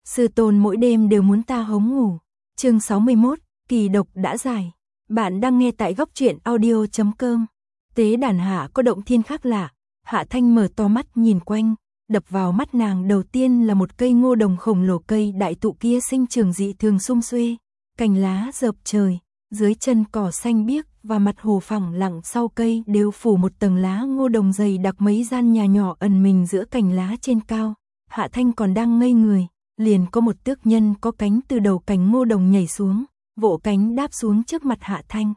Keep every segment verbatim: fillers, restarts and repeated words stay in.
Sư tôn mỗi đêm đều muốn ta hống ngủ. Chương sáu mươi mốt, kỳ độc đã giải. Bạn đang nghe tại góc truyện audio chấm com. Tế đàn Hạ có động thiên khác lạ. Hạ Thanh mở to mắt nhìn quanh, đập vào mắt nàng đầu tiên là một cây ngô đồng khổng lồ, cây đại thụ kia sinh trưởng dị thường sum xuê, cành lá rợp trời, dưới chân cỏ xanh biếc và mặt hồ phẳng lặng sau cây đều phủ một tầng lá ngô đồng dày đặc. Mấy gian nhà nhỏ ẩn mình giữa cành lá trên cao. Hạ Thanh còn đang ngây người, liền có một tước nhân có cánh từ đầu cành ngô đồng nhảy xuống, vỗ cánh đáp xuống trước mặt Hạ Thanh.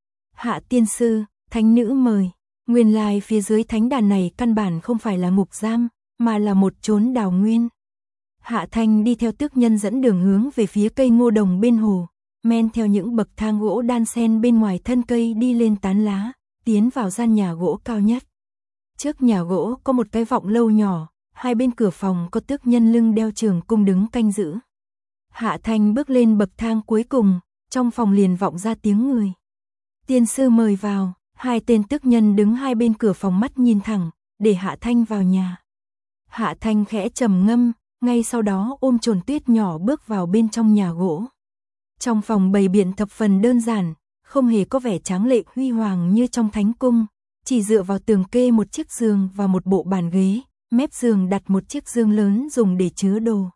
Hạ tiên sư, thánh nữ mời. Nguyên lai phía dưới thánh đàn này căn bản không phải là ngục giam, mà là một chốn đào nguyên. Hạ Thanh đi theo tước nhân dẫn đường hướng về phía cây ngô đồng bên hồ, men theo những bậc thang gỗ đan xen bên ngoài thân cây đi lên tán lá, tiến vào gian nhà gỗ cao nhất. Trước nhà gỗ có một cái vọng lâu nhỏ, hai bên cửa phòng có tước nhân lưng đeo trường cung đứng canh giữ. Hạ Thanh bước lên bậc thang cuối cùng, trong phòng liền vọng ra tiếng người. Tiên sư mời vào. Hai tên tước nhân đứng hai bên cửa phòng mắt nhìn thẳng, để Hạ Thanh vào nhà. Hạ Thanh khẽ trầm ngâm, ngay sau đó ôm chồn tuyết nhỏ bước vào bên trong nhà gỗ. Trong phòng bày biện thập phần đơn giản, không hề có vẻ tráng lệ huy hoàng như trong thánh cung, chỉ dựa vào tường kê một chiếc giường và một bộ bàn ghế, mép giường đặt một chiếc dương lớn dùng để chứa đồ.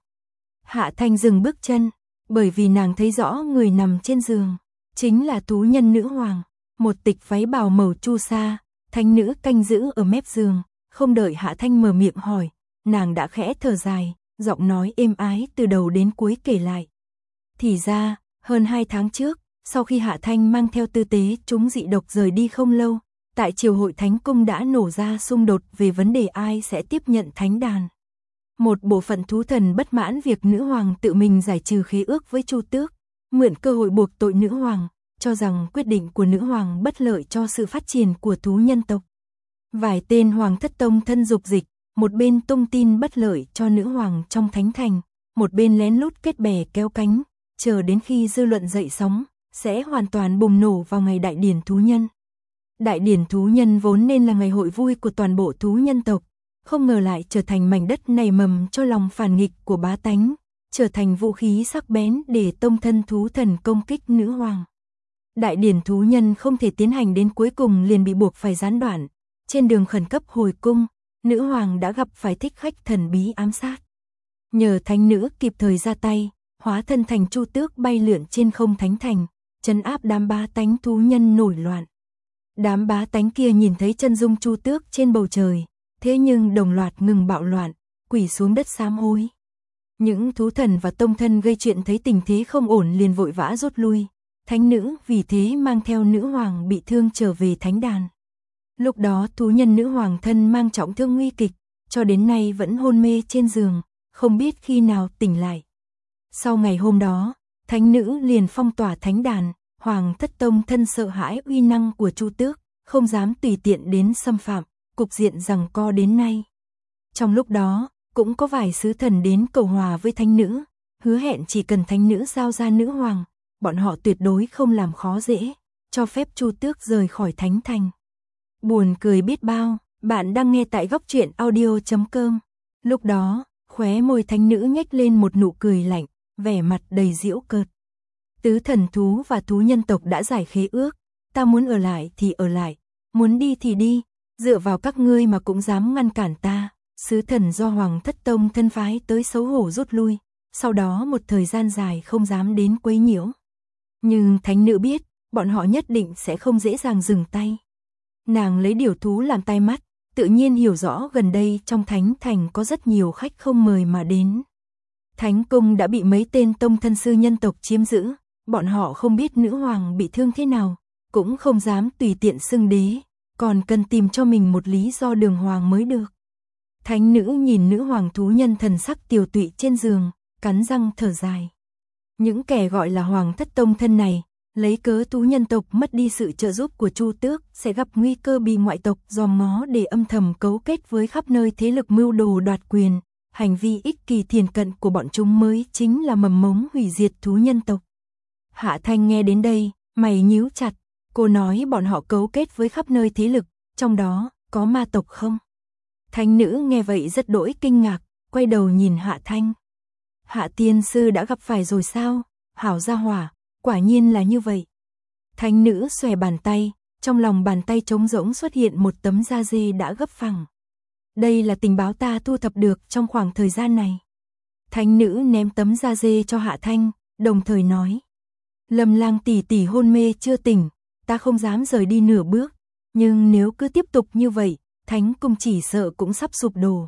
Hạ Thanh dừng bước chân, bởi vì nàng thấy rõ người nằm trên giường, chính là thú nhân nữ hoàng. Một tịch váy bào màu chu sa, thánh nữ canh giữ ở mép giường, không đợi Hạ Thanh mở miệng hỏi, nàng đã khẽ thở dài, giọng nói êm ái từ đầu đến cuối kể lại. Thì ra, hơn hai tháng trước, sau khi Hạ Thanh mang theo tư tế chúng dị độc rời đi không lâu, tại triều hội thánh cung đã nổ ra xung đột về vấn đề ai sẽ tiếp nhận thánh đàn. Một bộ phận thú thần bất mãn việc nữ hoàng tự mình giải trừ khế ước với Chu Tước, mượn cơ hội buộc tội nữ hoàng, cho rằng quyết định của nữ hoàng bất lợi cho sự phát triển của thú nhân tộc. Vài tên hoàng thất tông thân dục dịch, một bên tung tin bất lợi cho nữ hoàng trong thánh thành, một bên lén lút kết bè kéo cánh, chờ đến khi dư luận dậy sóng, sẽ hoàn toàn bùng nổ vào ngày đại điển thú nhân. Đại điển thú nhân vốn nên là ngày hội vui của toàn bộ thú nhân tộc, không ngờ lại trở thành mảnh đất nảy mầm cho lòng phản nghịch của bá tánh, trở thành vũ khí sắc bén để tông thân thú thần công kích nữ hoàng. Đại điển thú nhân không thể tiến hành đến cuối cùng liền bị buộc phải gián đoạn. Trên đường khẩn cấp hồi cung, nữ hoàng đã gặp phải thích khách thần bí ám sát. Nhờ thánh nữ kịp thời ra tay, hóa thân thành Chu Tước bay lượn trên không thánh thành, trấn áp đám bá tánh thú nhân nổi loạn. Đám bá tánh kia nhìn thấy chân dung Chu Tước trên bầu trời, thế nhưng đồng loạt ngừng bạo loạn, quỳ xuống đất sám hối. Những thú thần và tông thân gây chuyện thấy tình thế không ổn liền vội vã rút lui. Thánh nữ vì thế mang theo nữ hoàng bị thương trở về thánh đàn. Lúc đó thú nhân nữ hoàng thân mang trọng thương nguy kịch, cho đến nay vẫn hôn mê trên giường, không biết khi nào tỉnh lại. Sau ngày hôm đó, thánh nữ liền phong tỏa thánh đàn, hoàng thất tông thân sợ hãi uy năng của Chu Tước, không dám tùy tiện đến xâm phạm, cục diện giằng co đến nay. Trong lúc đó, cũng có vài sứ thần đến cầu hòa với thánh nữ, hứa hẹn chỉ cần thánh nữ giao ra nữ hoàng, bọn họ tuyệt đối không làm khó dễ, cho phép Chu Tước rời khỏi thánh thành. Buồn cười biết bao, bạn đang nghe tại góc truyện audio chấm com. Lúc đó, khóe môi thánh nữ nhếch lên một nụ cười lạnh, vẻ mặt đầy giễu cợt. Tứ thần thú và thú nhân tộc đã giải khế ước, ta muốn ở lại thì ở lại, muốn đi thì đi, dựa vào các ngươi mà cũng dám ngăn cản ta. Sứ thần do hoàng thất tông thân phái tới xấu hổ rút lui, sau đó một thời gian dài không dám đến quấy nhiễu. Nhưng thánh nữ biết, bọn họ nhất định sẽ không dễ dàng dừng tay. Nàng lấy điều thú làm tai mắt, tự nhiên hiểu rõ gần đây trong thánh thành có rất nhiều khách không mời mà đến. Thánh cung đã bị mấy tên tông thân sư nhân tộc chiếm giữ, bọn họ không biết nữ hoàng bị thương thế nào, cũng không dám tùy tiện xưng đế, còn cần tìm cho mình một lý do đường hoàng mới được. Thánh nữ nhìn nữ hoàng thú nhân thần sắc tiều tụy trên giường, cắn răng thở dài. Những kẻ gọi là hoàng thất tông thân này, lấy cớ thú nhân tộc mất đi sự trợ giúp của Chu Tước sẽ gặp nguy cơ bị ngoại tộc dòm ngó để âm thầm cấu kết với khắp nơi thế lực mưu đồ đoạt quyền. Hành vi ích kỳ thiền cận của bọn chúng mới chính là mầm mống hủy diệt thú nhân tộc. Hạ Thanh nghe đến đây, mày nhíu chặt, cô nói bọn họ cấu kết với khắp nơi thế lực, trong đó có ma tộc không? Thánh nữ nghe vậy rất đỗi kinh ngạc, quay đầu nhìn Hạ Thanh. Hạ tiên sư đã gặp phải rồi sao? Hảo gia hỏa, quả nhiên là như vậy. Thánh nữ xòe bàn tay, trong lòng bàn tay trống rỗng xuất hiện một tấm da dê đã gấp phẳng. Đây là tình báo ta thu thập được trong khoảng thời gian này. Thánh nữ ném tấm da dê cho Hạ Thanh, đồng thời nói. Lâm Lang tỷ tỷ hôn mê chưa tỉnh, ta không dám rời đi nửa bước, nhưng nếu cứ tiếp tục như vậy, thánh cung chỉ sợ cũng sắp sụp đổ.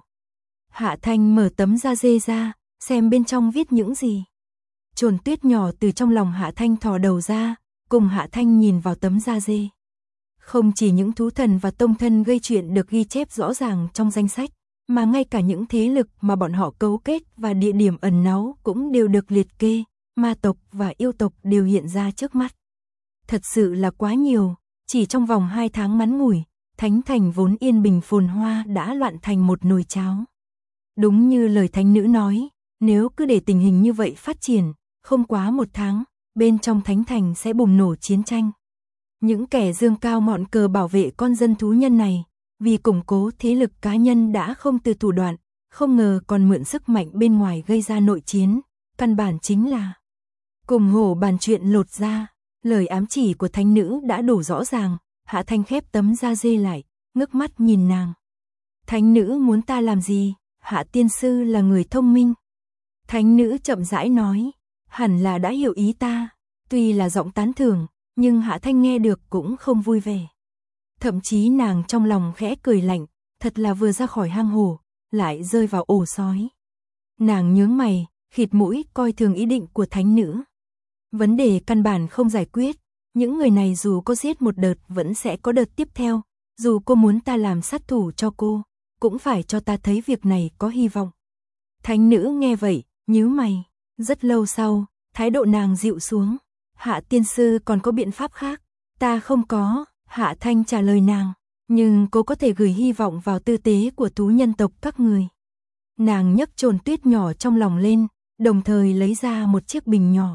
Hạ Thanh mở tấm da dê ra, xem bên trong viết những gì. Trồn tuyết nhỏ từ trong lòng Hạ Thanh thò đầu ra, cùng Hạ Thanh nhìn vào tấm da dê. Không chỉ những thú thần và tông thân gây chuyện được ghi chép rõ ràng trong danh sách, mà ngay cả những thế lực mà bọn họ cấu kết và địa điểm ẩn náu cũng đều được liệt kê, ma tộc và yêu tộc đều hiện ra trước mắt. Thật sự là quá nhiều, chỉ trong vòng hai tháng ngắn ngủi, Thánh Thành vốn yên bình phồn hoa đã loạn thành một nồi cháo. Đúng như lời thánh nữ nói, nếu cứ để tình hình như vậy phát triển, không quá một tháng, bên trong Thánh Thành sẽ bùng nổ chiến tranh. Những kẻ dương cao ngọn cờ bảo vệ con dân thú nhân này, vì củng cố thế lực cá nhân đã không từ thủ đoạn, không ngờ còn mượn sức mạnh bên ngoài gây ra nội chiến, căn bản chính là cùng hổ bàn chuyện lột ra. Lời ám chỉ của thánh nữ đã đủ rõ ràng. Hạ Thanh khép tấm da dê lại, ngước mắt nhìn nàng. Thánh nữ muốn ta làm gì? Hạ tiên sư là người thông minh. Thánh nữ chậm rãi nói, hẳn là đã hiểu ý ta. Tuy là giọng tán thưởng, nhưng Hạ Thanh nghe được cũng không vui vẻ. Thậm chí nàng trong lòng khẽ cười lạnh, thật là vừa ra khỏi hang hổ, lại rơi vào ổ sói. Nàng nhướng mày, khịt mũi coi thường ý định của thánh nữ. Vấn đề căn bản không giải quyết, những người này dù có giết một đợt vẫn sẽ có đợt tiếp theo, dù cô muốn ta làm sát thủ cho cô, cũng phải cho ta thấy việc này có hy vọng. Thánh nữ nghe vậy, nhíu mày, rất lâu sau, thái độ nàng dịu xuống. Hạ tiên sư còn có biện pháp khác? Ta không có, Hạ Thanh trả lời nàng, nhưng cô có thể gửi hy vọng vào tư tế của thú nhân tộc các người. Nàng nhấc trồn tuyết nhỏ trong lòng lên, đồng thời lấy ra một chiếc bình nhỏ.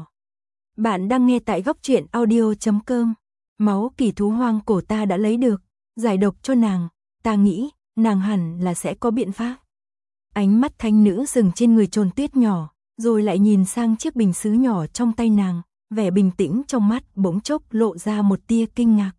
Bạn đang nghe tại góc truyện audio chấm com. Máu kỳ thú hoang cổ ta đã lấy được, giải độc cho nàng, ta nghĩ, nàng hẳn là sẽ có biện pháp. Ánh mắt thánh nữ dừng trên người trồn tuyết nhỏ, rồi lại nhìn sang chiếc bình sứ nhỏ trong tay nàng, vẻ bình tĩnh trong mắt bỗng chốc lộ ra một tia kinh ngạc.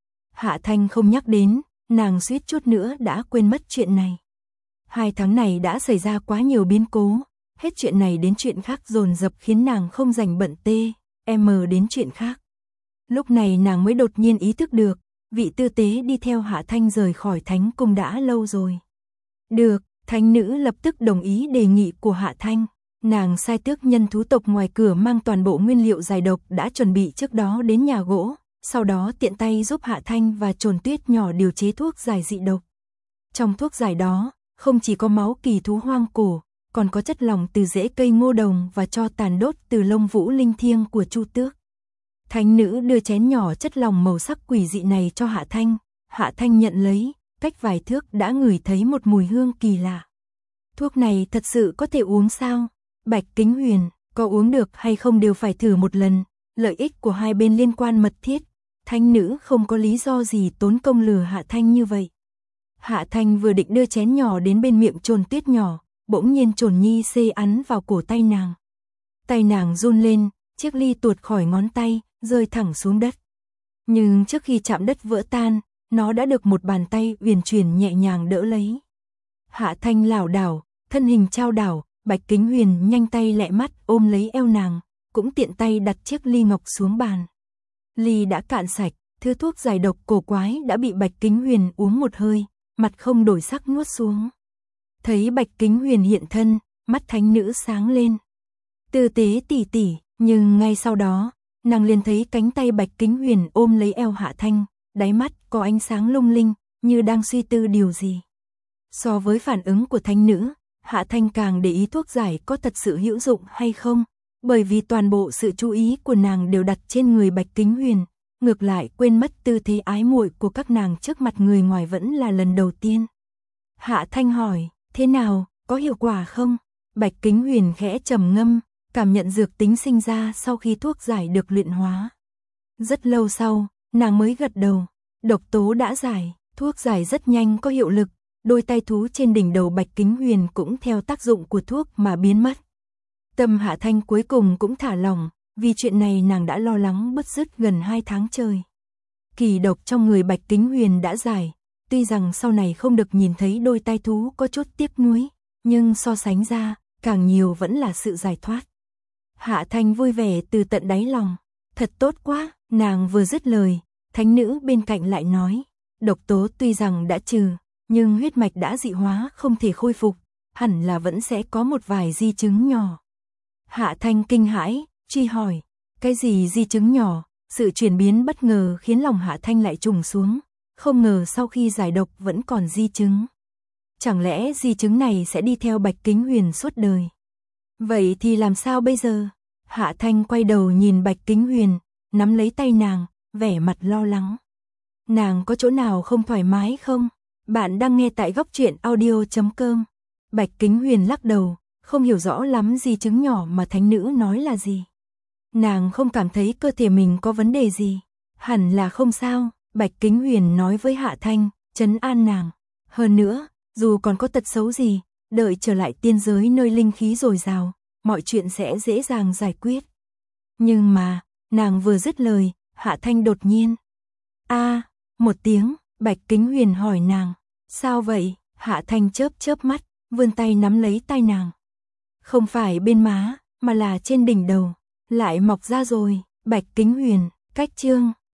Hạ Thanh không nhắc đến, nàng suýt chút nữa đã quên mất chuyện này. Hai tháng này đã xảy ra quá nhiều biến cố, hết chuyện này đến chuyện khác dồn dập khiến nàng không rảnh bận tê. Em đến chuyện khác. Lúc này nàng mới đột nhiên ý thức được, vị tư tế đi theo Hạ Thanh rời khỏi thánh cung đã lâu rồi. Được, thánh nữ lập tức đồng ý đề nghị của Hạ Thanh. Nàng sai tước nhân thú tộc ngoài cửa mang toàn bộ nguyên liệu giải độc đã chuẩn bị trước đó đến nhà gỗ, sau đó tiện tay giúp Hạ Thanh và trồn tuyết nhỏ điều chế thuốc giải dị độc. Trong thuốc giải đó, không chỉ có máu kỳ thú hoang cổ, còn có chất lỏng từ rễ cây ngô đồng và cho tàn đốt từ lông vũ linh thiêng của Chu Tước. Thánh nữ đưa chén nhỏ chất lỏng màu sắc quỷ dị này cho Hạ Thanh. Hạ Thanh nhận lấy, cách vài thước đã ngửi thấy một mùi hương kỳ lạ. Thuốc này thật sự có thể uống sao? Bạch Kính Huyền, có uống được hay không đều phải thử một lần, lợi ích của hai bên liên quan mật thiết. Thánh nữ không có lý do gì tốn công lừa Hạ Thanh như vậy. Hạ Thanh vừa định đưa chén nhỏ đến bên miệng trồn tuyết nhỏ, bỗng nhiên trồn nhi xê ắn vào cổ tay nàng. Tay nàng run lên, chiếc ly tuột khỏi ngón tay, rơi thẳng xuống đất. Nhưng trước khi chạm đất vỡ tan, nó đã được một bàn tay uyển chuyển nhẹ nhàng đỡ lấy. Hạ Thanh lảo đảo, thân hình trao đảo, Bạch Kính Huyền nhanh tay lẹ mắt ôm lấy eo nàng, cũng tiện tay đặt chiếc ly ngọc xuống bàn. Ly đã cạn sạch, thứ thuốc giải độc cổ quái đã bị Bạch Kính Huyền uống một hơi, mặt không đổi sắc nuốt xuống. Thấy Bạch Kính Huyền hiện thân, mắt thánh nữ sáng lên. Tư tế tỷ tỷ, nhưng ngay sau đó, nàng liền thấy cánh tay Bạch Kính Huyền ôm lấy eo Hạ Thanh, đáy mắt có ánh sáng lung linh, như đang suy tư điều gì. So với phản ứng của thánh nữ, Hạ Thanh càng để ý thuốc giải có thật sự hữu dụng hay không, bởi vì toàn bộ sự chú ý của nàng đều đặt trên người Bạch Kính Huyền, ngược lại quên mất tư thế ái muội của các nàng trước mặt người ngoài vẫn là lần đầu tiên. Hạ Thanh hỏi, thế nào, có hiệu quả không? Bạch Kính Huyền khẽ trầm ngâm, cảm nhận dược tính sinh ra sau khi thuốc giải được luyện hóa. Rất lâu sau, nàng mới gật đầu, độc tố đã giải, thuốc giải rất nhanh có hiệu lực, đôi tay thú trên đỉnh đầu Bạch Kính Huyền cũng theo tác dụng của thuốc mà biến mất. Tâm Hạ Thanh cuối cùng cũng thả lỏng, vì chuyện này nàng đã lo lắng bứt rứt gần hai tháng trời. Kỳ độc trong người Bạch Kính Huyền đã giải, tuy rằng sau này không được nhìn thấy đôi tai thú có chút tiếc nuối, nhưng so sánh ra, càng nhiều vẫn là sự giải thoát. Hạ Thanh vui vẻ từ tận đáy lòng, thật tốt quá, nàng vừa dứt lời, thánh nữ bên cạnh lại nói, độc tố tuy rằng đã trừ, nhưng huyết mạch đã dị hóa không thể khôi phục, hẳn là vẫn sẽ có một vài di chứng nhỏ. Hạ Thanh kinh hãi, truy hỏi, cái gì di chứng nhỏ? Sự chuyển biến bất ngờ khiến lòng Hạ Thanh lại trùng xuống, không ngờ sau khi giải độc vẫn còn di chứng. Chẳng lẽ di chứng này sẽ đi theo Bạch Kính Huyền suốt đời? Vậy thì làm sao bây giờ? Hạ Thanh quay đầu nhìn Bạch Kính Huyền, nắm lấy tay nàng, vẻ mặt lo lắng. Nàng có chỗ nào không thoải mái không? Bạn đang nghe tại góc truyện audio chấm com. Bạch Kính Huyền lắc đầu, không hiểu rõ lắm di chứng nhỏ mà thánh nữ nói là gì. Nàng không cảm thấy cơ thể mình có vấn đề gì. Hẳn là không sao, Bạch Kính Huyền nói với Hạ Thanh, trấn an nàng. Hơn nữa, dù còn có tật xấu gì, đợi trở lại tiên giới nơi linh khí dồi dào, mọi chuyện sẽ dễ dàng giải quyết. Nhưng mà, nàng vừa dứt lời, Hạ Thanh đột nhiên. A, một tiếng, Bạch Kính Huyền hỏi nàng, sao vậy? Hạ Thanh chớp chớp mắt, vươn tay nắm lấy tay nàng. Không phải bên má, mà là trên đỉnh đầu, lại mọc ra rồi. Bạch Kính Huyền, cách chương